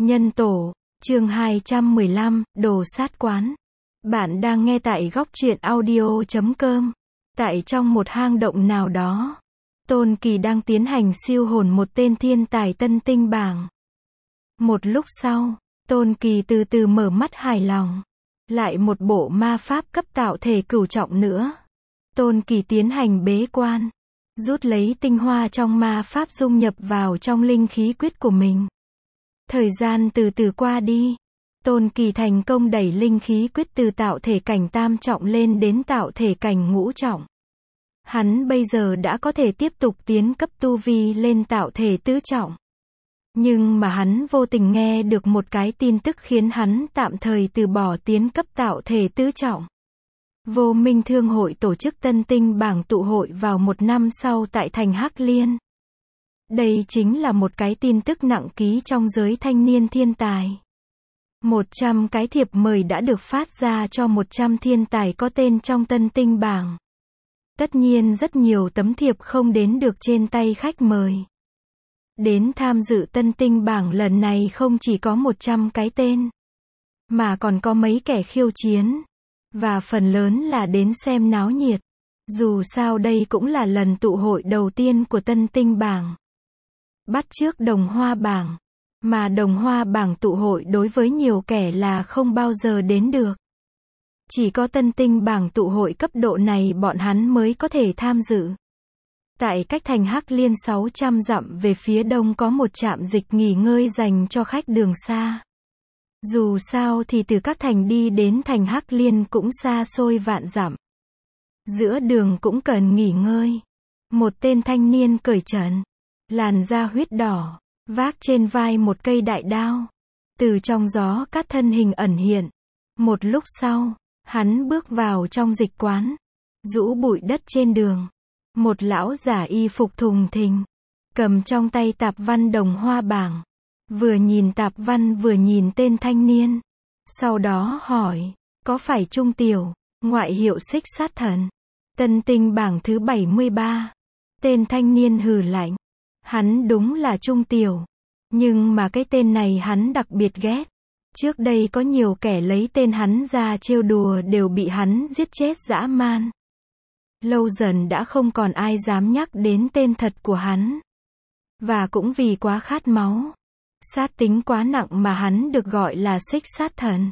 Nhân tổ, chương 215, đồ sát quán. Bạn đang nghe tại góc truyện audio.com. Tại trong một hang động nào đó, Tôn Kỳ đang tiến hành siêu hồn một tên thiên tài tân tinh bảng. Một lúc sau, Tôn Kỳ từ từ mở mắt hài lòng. Lại một bộ ma pháp cấp tạo thể cửu trọng nữa. Tôn Kỳ tiến hành bế quan, rút lấy tinh hoa trong ma pháp dung nhập vào trong linh khí quyết của mình. Thời gian từ từ qua đi, Tôn Kỳ thành công đẩy linh khí quyết từ tạo thể cảnh tam trọng lên đến tạo thể cảnh ngũ trọng. Hắn bây giờ đã có thể tiếp tục tiến cấp tu vi lên tạo thể tứ trọng. Nhưng mà hắn vô tình nghe được một cái tin tức khiến hắn tạm thời từ bỏ tiến cấp tạo thể tứ trọng. Vô Minh Thương hội tổ chức tân tinh bảng tụ hội vào một năm sau tại thành Hắc Liên. Đây chính là một cái tin tức nặng ký trong giới thanh niên thiên tài. 100 cái thiệp mời đã được phát ra cho 100 thiên tài có tên trong tân tinh bảng. Tất nhiên rất nhiều tấm thiệp không đến được trên tay khách mời. Đến tham dự tân tinh bảng lần này không chỉ có 100 cái tên, mà còn có mấy kẻ khiêu chiến. Và phần lớn là đến xem náo nhiệt. Dù sao đây cũng là lần tụ hội đầu tiên của tân tinh bảng. Bắt chước đồng hoa bảng. Mà đồng hoa bảng tụ hội đối với nhiều kẻ là không bao giờ đến được. Chỉ có tân tinh bảng tụ hội cấp độ này bọn hắn mới có thể tham dự. Tại cách thành Hắc Liên 600 dặm về phía đông có một trạm dịch nghỉ ngơi dành cho khách đường xa. Dù sao thì từ các thành đi đến thành Hắc Liên cũng xa xôi vạn dặm. Giữa đường cũng cần nghỉ ngơi. Một tên thanh niên cởi trần, làn da huyết đỏ, vác trên vai một cây đại đao. Từ trong gió cát thân hình ẩn hiện. Một lúc sau, hắn bước vào trong dịch quán, rũ bụi đất trên đường. Một lão giả y phục thùng thình, cầm trong tay tạp văn đồng hoa bảng. Vừa nhìn tạp văn vừa nhìn tên thanh niên. Sau đó hỏi, có phải Trung Tiểu, ngoại hiệu Xích Sát Thần, tân tinh bảng thứ 73. Tên thanh niên hừ lạnh. Hắn đúng là Trung Tiểu. Nhưng mà cái tên này hắn đặc biệt ghét. Trước đây có nhiều kẻ lấy tên hắn ra trêu đùa đều bị hắn giết chết dã man. Lâu dần đã không còn ai dám nhắc đến tên thật của hắn. Và cũng vì quá khát máu, sát tính quá nặng mà hắn được gọi là Xích Sát Thần.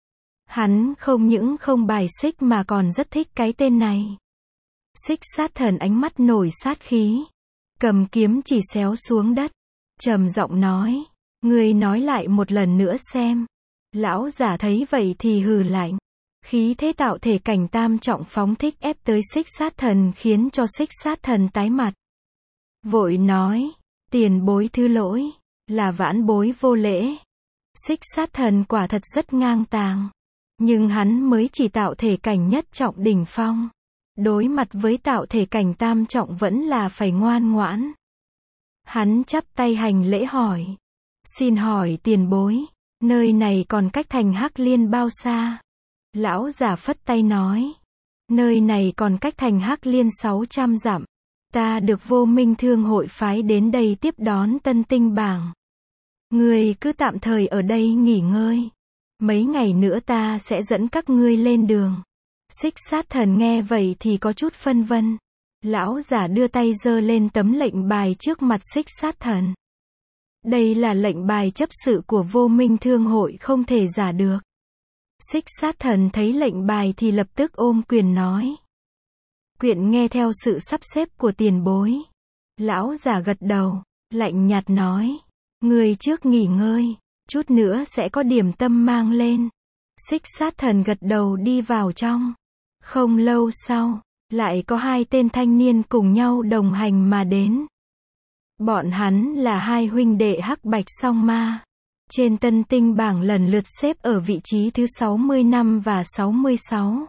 Hắn không những không bài xích mà còn rất thích cái tên này. Xích Sát Thần ánh mắt nổi sát khí, cầm kiếm chỉ xéo xuống đất, trầm giọng nói, ngươi nói lại một lần nữa xem. Lão giả thấy vậy thì hừ lạnh. Khí thế tạo thể cảnh tam trọng phóng thích ép tới Xích Sát Thần khiến cho Xích Sát Thần tái mặt. Vội nói, tiền bối thứ lỗi, là vãn bối vô lễ. Xích Sát Thần quả thật rất ngang tàng. Nhưng hắn mới chỉ tạo thể cảnh nhất trọng đỉnh phong. Đối mặt với tạo thể cảnh tam trọng vẫn là phải ngoan ngoãn. Hắn chắp tay hành lễ hỏi. Xin hỏi tiền bối, nơi này còn cách thành Hắc Liên bao xa? Lão giả phất tay nói. Nơi này còn cách thành Hắc Liên 600 dặm. Ta được Vô Minh Thương hội phái đến đây tiếp đón tân tinh bảng. Ngươi cứ tạm thời ở đây nghỉ ngơi. Mấy ngày nữa ta sẽ dẫn các ngươi lên đường. Xích Sát Thần nghe vậy thì có chút phân vân. Lão giả đưa tay giơ lên tấm lệnh bài trước mặt Xích Sát Thần. Đây là lệnh bài chấp sự của Vô Minh Thương hội không thể giả được. Xích Sát Thần thấy lệnh bài thì lập tức ôm quyền nói. Quyện nghe theo sự sắp xếp của tiền bối. Lão giả gật đầu, lạnh nhạt nói. Người trước nghỉ ngơi, chút nữa sẽ có điểm tâm mang lên. Xích Sát Thần gật đầu đi vào trong. Không lâu sau, lại có hai tên thanh niên cùng nhau đồng hành mà đến. Bọn hắn là hai huynh đệ Hắc Bạch Song Ma. Trên tân tinh bảng lần lượt xếp ở vị trí thứ 65 và 66.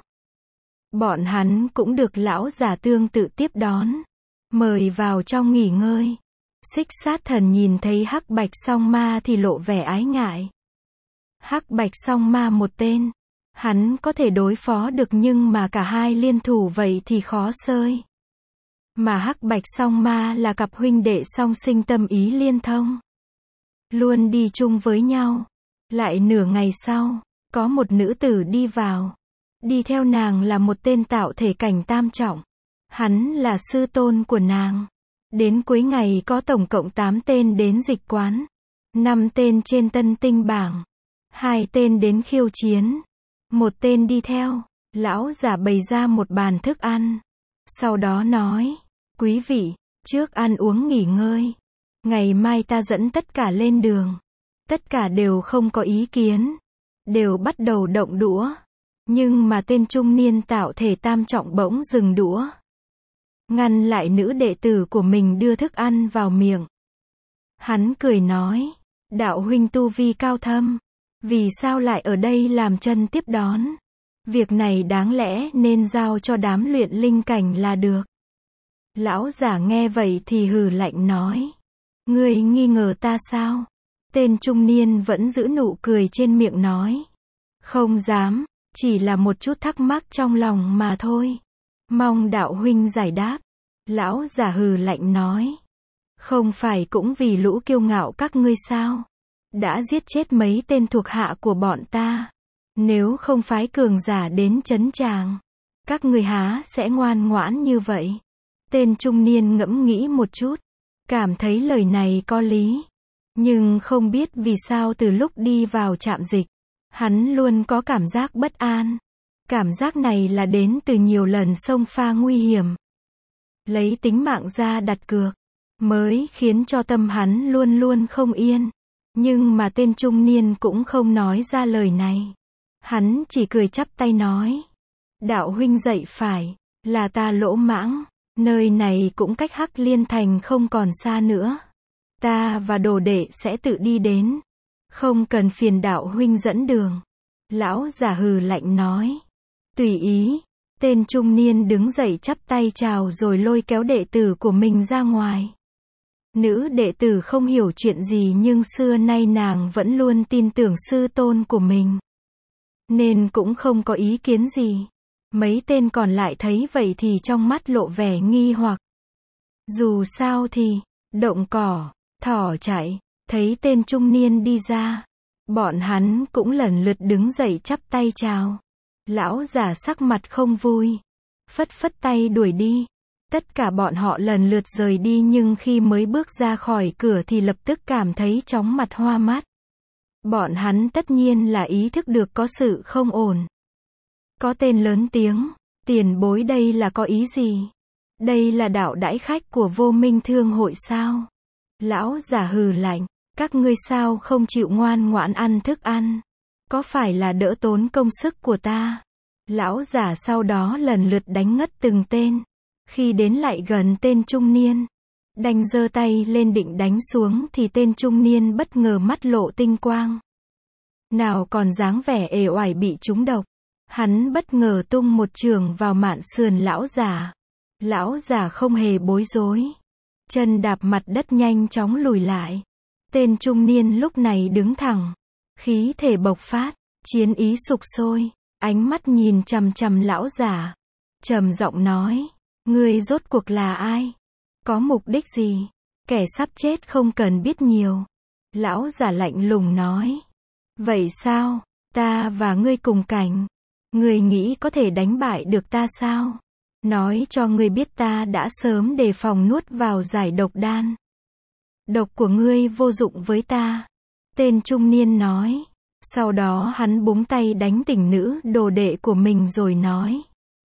Bọn hắn cũng được lão giả tương tự tiếp đón. Mời vào trong nghỉ ngơi. Xích Sát Thần nhìn thấy Hắc Bạch Song Ma thì lộ vẻ ái ngại. Hắc Bạch Song Ma một tên, hắn có thể đối phó được nhưng mà cả hai liên thủ vậy thì khó xơi. Mà Hắc Bạch Song Ma là cặp huynh đệ song sinh tâm ý liên thông. luôn đi chung với nhau. Lại nửa ngày sau, có một nữ tử đi vào. Đi theo nàng là một tên tạo thể cảnh tam trọng. Hắn là sư tôn của nàng. Đến cuối ngày có tổng cộng 8 tên đến dịch quán. 5 tên trên tân tinh bảng. 2 tên đến khiêu chiến. 1 tên đi theo. Lão giả bày ra một bàn thức ăn. Sau đó nói, quý vị, trước ăn uống nghỉ ngơi. Ngày mai ta dẫn tất cả lên đường. Tất cả đều không có ý kiến. Đều bắt đầu động đũa. Nhưng mà tên trung niên tạo thể tam trọng bỗng dừng đũa. Ngăn lại nữ đệ tử của mình đưa thức ăn vào miệng. Hắn cười nói, đạo huynh tu vi cao thâm. Vì sao lại ở đây làm chân tiếp đón? Việc này đáng lẽ nên giao cho đám luyện linh cảnh là được. Lão giả nghe vậy thì hừ lạnh nói. Ngươi nghi ngờ ta sao? Tên trung niên vẫn giữ nụ cười trên miệng nói. Không dám, chỉ là một chút thắc mắc trong lòng mà thôi. Mong đạo huynh giải đáp. Lão giả hừ lạnh nói. Không phải cũng vì lũ kiêu ngạo các ngươi sao? Đã giết chết mấy tên thuộc hạ của bọn ta. Nếu không phái cường giả đến trấn tràng, các ngươi há sẽ ngoan ngoãn như vậy? Tên trung niên ngẫm nghĩ một chút, cảm thấy lời này có lý. Nhưng không biết vì sao từ lúc đi vào trạm dịch, hắn luôn có cảm giác bất an. Cảm giác này là đến từ nhiều lần xông pha nguy hiểm. Lấy tính mạng ra đặt cược, mới khiến cho tâm hắn luôn luôn không yên. Nhưng mà tên trung niên cũng không nói ra lời này. Hắn chỉ cười chắp tay nói. Đạo huynh dạy phải, là ta lỗ mãng. Nơi này cũng cách Hắc Liên Thành không còn xa nữa. Ta và đồ đệ sẽ tự đi đến. Không cần phiền đạo huynh dẫn đường. Lão giả hừ lạnh nói. Tùy ý. Tên trung niên đứng dậy chắp tay chào rồi lôi kéo đệ tử của mình ra ngoài. Nữ đệ tử không hiểu chuyện gì nhưng xưa nay nàng vẫn luôn tin tưởng sư tôn của mình. Nên cũng không có ý kiến gì. Mấy tên còn lại thấy vậy thì trong mắt lộ vẻ nghi hoặc. Dù sao thì, động cỏ, thỏ chạy, thấy tên trung niên đi ra. Bọn hắn cũng lần lượt đứng dậy chắp tay chào. Lão giả sắc mặt không vui. Phất phất tay đuổi đi. Tất cả bọn họ lần lượt rời đi nhưng khi mới bước ra khỏi cửa thì lập tức cảm thấy chóng mặt hoa mắt. Bọn hắn tất nhiên là ý thức được có sự không ổn. Có tên lớn tiếng, tiền bối đây là có ý gì? Đây là đạo đãi khách của Vô Minh Thương hội sao? Lão giả hừ lạnh, các ngươi sao không chịu ngoan ngoãn ăn thức ăn? Có phải là đỡ tốn công sức của ta? Lão giả sau đó lần lượt đánh ngất từng tên. Khi đến lại gần tên trung niên, đành giơ tay lên định đánh xuống thì tên trung niên bất ngờ mắt lộ tinh quang. Nào còn dáng vẻ ề oải bị trúng độc. Hắn bất ngờ tung một chưởng vào mạn sườn lão giả. Lão giả không hề bối rối. Chân đạp mặt đất nhanh chóng lùi lại. Tên trung niên lúc này đứng thẳng. Khí thể bộc phát, chiến ý sục sôi. Ánh mắt nhìn chằm chằm lão giả. Trầm giọng nói. Ngươi rốt cuộc là ai? Có mục đích gì? Kẻ sắp chết không cần biết nhiều. Lão giả lạnh lùng nói. Vậy sao? Ta và ngươi cùng cảnh. Ngươi nghĩ có thể đánh bại được ta sao? Nói cho ngươi biết ta đã sớm đề phòng nuốt vào giải độc đan. Độc của ngươi vô dụng với ta. Tên trung niên nói. Sau đó hắn búng tay đánh tỉnh nữ đồ đệ của mình rồi nói.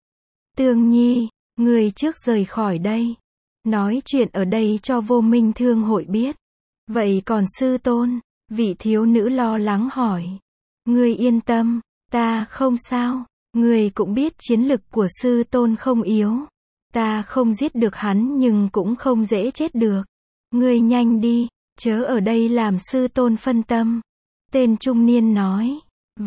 Tương Nhi, ngươi trước rời khỏi đây. Nói chuyện ở đây cho Vô Minh Thương hội biết. Vậy còn sư tôn? Vị thiếu nữ lo lắng hỏi. Ngươi yên tâm, ta không sao. Ngươi cũng biết chiến lực của sư tôn không yếu. Ta không giết được hắn nhưng cũng không dễ chết được. Ngươi nhanh đi, chớ ở đây làm sư tôn phân tâm. Tên trung niên nói.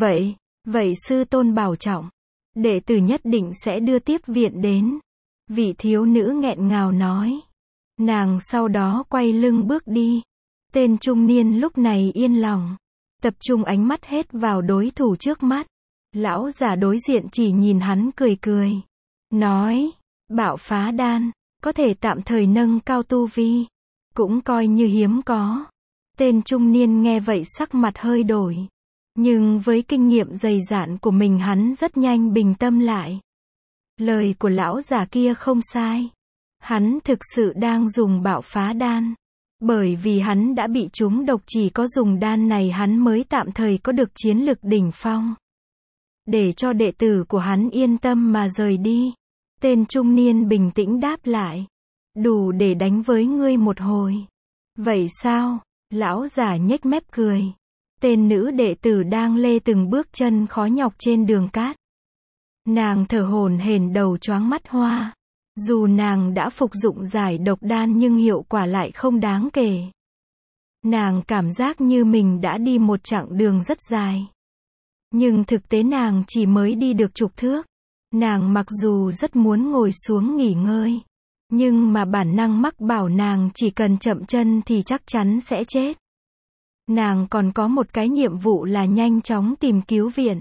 Vậy sư tôn bảo trọng. Đệ tử nhất định sẽ đưa tiếp viện đến. Vị thiếu nữ nghẹn ngào nói. Nàng sau đó quay lưng bước đi. Tên trung niên lúc này yên lòng. Tập trung ánh mắt hết vào đối thủ trước mắt. Lão giả đối diện chỉ nhìn hắn cười cười. Nói. Bạo phá đan. Có thể tạm thời nâng cao tu vi. Cũng coi như hiếm có. Tên trung niên nghe vậy sắc mặt hơi đổi. Nhưng với kinh nghiệm dày dạn của mình hắn rất nhanh bình tâm lại. Lời của lão già kia không sai. Hắn thực sự đang dùng bạo phá đan. Bởi vì hắn đã bị trúng độc, chỉ có dùng đan này hắn mới tạm thời có được chiến lực đỉnh phong. Để cho đệ tử của hắn yên tâm mà rời đi. Tên trung niên bình tĩnh đáp lại. Đủ để đánh với ngươi một hồi. Vậy sao? Lão già nhếch mép cười. Tên nữ đệ tử đang lê từng bước chân khó nhọc trên đường cát. Nàng thở hổn hển, đầu choáng mắt hoa. Dù nàng đã phục dụng giải độc đan nhưng hiệu quả lại không đáng kể. Nàng cảm giác như mình đã đi một chặng đường rất dài. Nhưng thực tế nàng chỉ mới đi được chục thước. Nàng mặc dù rất muốn ngồi xuống nghỉ ngơi. Nhưng mà bản năng mách bảo nàng chỉ cần chậm chân thì chắc chắn sẽ chết. Nàng còn có một cái nhiệm vụ là nhanh chóng tìm cứu viện.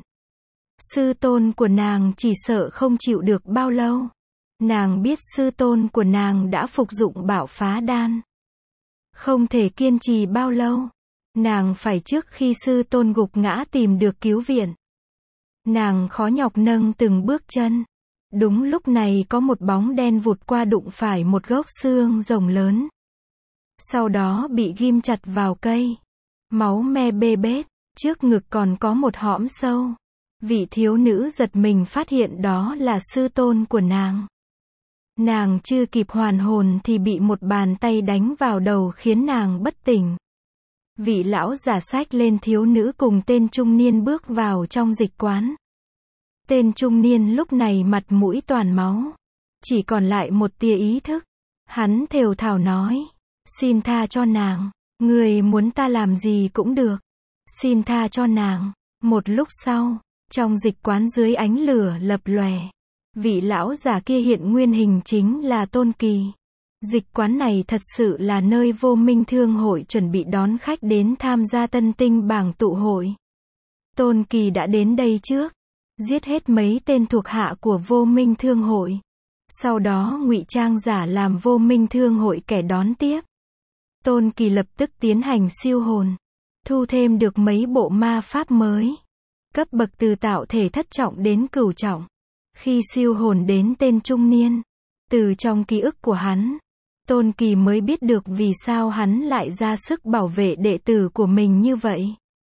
Sư tôn của nàng chỉ sợ không chịu được bao lâu. Nàng biết sư tôn của nàng đã phục dụng bạo phá đan. Không thể kiên trì bao lâu. Nàng phải trước khi sư tôn gục ngã tìm được cứu viện. Nàng khó nhọc nâng từng bước chân. Đúng lúc này có một bóng đen vụt qua, đụng phải một gốc xương rồng lớn. Sau đó bị ghim chặt vào cây. Máu me bê bết, trước ngực còn có một hõm sâu. Vị thiếu nữ giật mình phát hiện đó là sư tôn của nàng. Nàng chưa kịp hoàn hồn thì bị một bàn tay đánh vào đầu khiến nàng bất tỉnh. Vị lão giả xách lên thiếu nữ cùng tên trung niên bước vào trong dịch quán. Tên trung niên lúc này mặt mũi toàn máu. Chỉ còn lại một tia ý thức. Hắn thều thào nói. Xin tha cho nàng. Người muốn ta làm gì cũng được. Xin tha cho nàng. Một lúc sau, trong dịch quán dưới ánh lửa lập lòe. Vị lão giả kia hiện nguyên hình chính là Tôn Kỳ. Dịch quán này thật sự là nơi Vô Minh Thương hội chuẩn bị đón khách đến tham gia Tân Tinh bảng tụ hội. Tôn Kỳ đã đến đây trước. Giết hết mấy tên thuộc hạ của Vô Minh Thương hội. Sau đó ngụy trang giả làm Vô Minh Thương hội kẻ đón tiếp. Tôn Kỳ lập tức tiến hành siêu hồn. Thu thêm được mấy bộ ma pháp mới. Cấp bậc từ tạo thể thất trọng đến cửu trọng. Khi siêu hồn đến tên trung niên. Từ trong ký ức của hắn. Tôn Kỳ mới biết được vì sao hắn lại ra sức bảo vệ đệ tử của mình như vậy.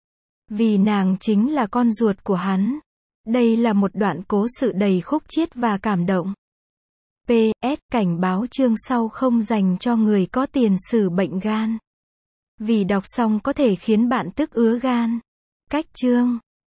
Vì nàng chính là con ruột của hắn. Đây là một đoạn cố sự đầy khúc chiết và cảm động. PS, cảnh báo chương sau không dành cho người có tiền sử bệnh gan. Vì đọc xong có thể khiến bạn tức ứa gan. Cách chương